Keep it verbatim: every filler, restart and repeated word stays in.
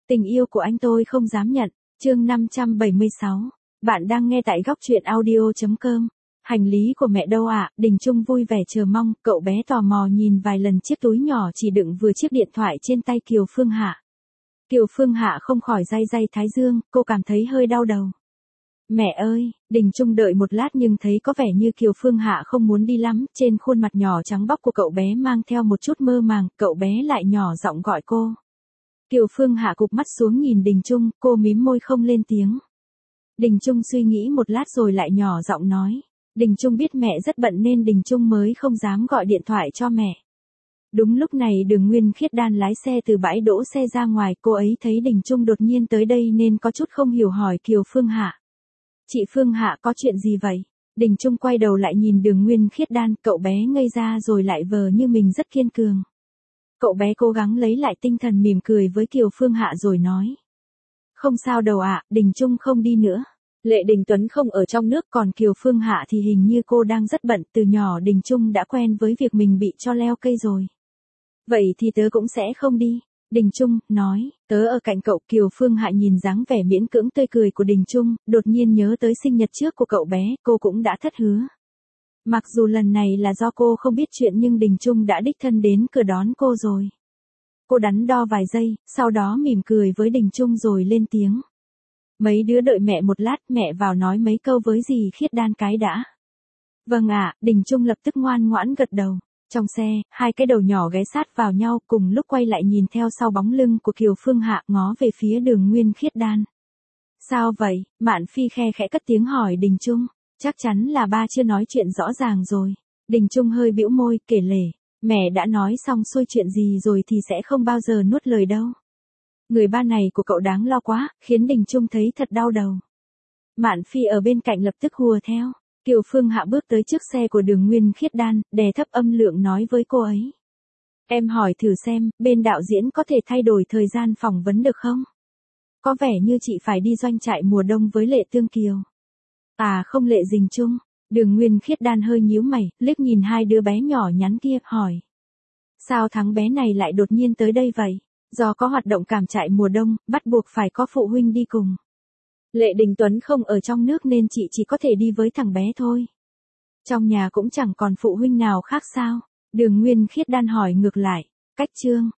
Tình yêu của anh tôi không dám nhận. Chương năm trăm bảy mươi sáu. Bạn đang nghe tại góc truyện audio chấm com. Hành lý của mẹ đâu ạ? À? Đình Trung vui vẻ chờ mong, cậu bé tò mò nhìn vài lần chiếc túi nhỏ chỉ đựng vừa chiếc điện thoại trên tay Kiều Phương Hạ. Kiều Phương Hạ không khỏi day day thái dương, cô cảm thấy hơi đau đầu. Mẹ ơi, Đình Trung đợi một lát nhưng thấy có vẻ như Kiều Phương Hạ không muốn đi lắm, trên khuôn mặt nhỏ trắng bóc của cậu bé mang theo một chút mơ màng, cậu bé lại nhỏ giọng gọi cô. Kiều Phương Hạ cụp mắt xuống nhìn Đình Trung, cô mím môi không lên tiếng. Đình Trung suy nghĩ một lát rồi lại nhỏ giọng nói. Đình Trung biết mẹ rất bận nên Đình Trung mới không dám gọi điện thoại cho mẹ. Đúng lúc này Đường Nguyên Khiết Đan lái xe từ bãi đỗ xe ra ngoài, cô ấy thấy Đình Trung đột nhiên tới đây nên có chút không hiểu hỏi Kiều Phương Hạ. Chị Phương Hạ có chuyện gì vậy? Đình Trung quay đầu lại nhìn Đường Nguyên Khiết Đan, cậu bé ngây ra rồi lại vờ như mình rất kiên cường. Cậu bé cố gắng lấy lại tinh thần mỉm cười với Kiều Phương Hạ rồi nói. Không sao đâu ạ, à, Đình Trung không đi nữa. Lệ Đình Tuấn không ở trong nước còn Kiều Phương Hạ thì hình như cô đang rất bận, từ nhỏ Đình Trung đã quen với việc mình bị cho leo cây rồi. Vậy thì tớ cũng sẽ không đi. Đình Trung nói, tớ ở cạnh cậu. Kiều Phương Hạ nhìn dáng vẻ miễn cưỡng tươi cười của Đình Trung, đột nhiên nhớ tới sinh nhật trước của cậu bé, cô cũng đã thất hứa. Mặc dù lần này là do cô không biết chuyện nhưng Đình Trung đã đích thân đến cửa đón cô rồi. Cô đắn đo vài giây, sau đó mỉm cười với Đình Trung rồi lên tiếng. Mấy đứa đợi mẹ một lát, mẹ vào nói mấy câu với dì Khiết Đan cái đã. Vâng ạ, à, Đình Trung lập tức ngoan ngoãn gật đầu. Trong xe, hai cái đầu nhỏ ghé sát vào nhau cùng lúc quay lại nhìn theo sau bóng lưng của Kiều Phương Hạ ngó về phía Đường Nguyên Khiết Đan. Sao vậy? Mạn Phi khe khẽ cất tiếng hỏi Đình Trung. Chắc chắn là ba chưa nói chuyện rõ ràng rồi. Đình Trung hơi bĩu môi, kể lể. Mẹ đã nói xong xuôi chuyện gì rồi thì sẽ không bao giờ nuốt lời đâu. Người ba này của cậu đáng lo quá, khiến Đình Trung thấy thật đau đầu. Mạn Phi ở bên cạnh lập tức hùa theo. Kiều Phương Hạ bước tới trước xe của Đường Nguyên Khiết Đan, đè thấp âm lượng nói với cô ấy. Em hỏi thử xem, bên đạo diễn có thể thay đổi thời gian phỏng vấn được không? Có vẻ như chị phải đi doanh trại mùa đông với Lệ Tương Kiều. À không, Lệ Dình Trung. Đường Nguyên Khiết Đan hơi nhíu mày, liếc nhìn hai đứa bé nhỏ nhắn kia, hỏi. Sao thằng bé này lại đột nhiên tới đây vậy? Do có hoạt động cảm trại mùa đông, bắt buộc phải có phụ huynh đi cùng. Lệ Đình Tuấn không ở trong nước nên chị chỉ có thể đi với thằng bé thôi. Trong nhà cũng chẳng còn phụ huynh nào khác sao? Đường Nguyên Khiết Đan hỏi ngược lại. Cách chương.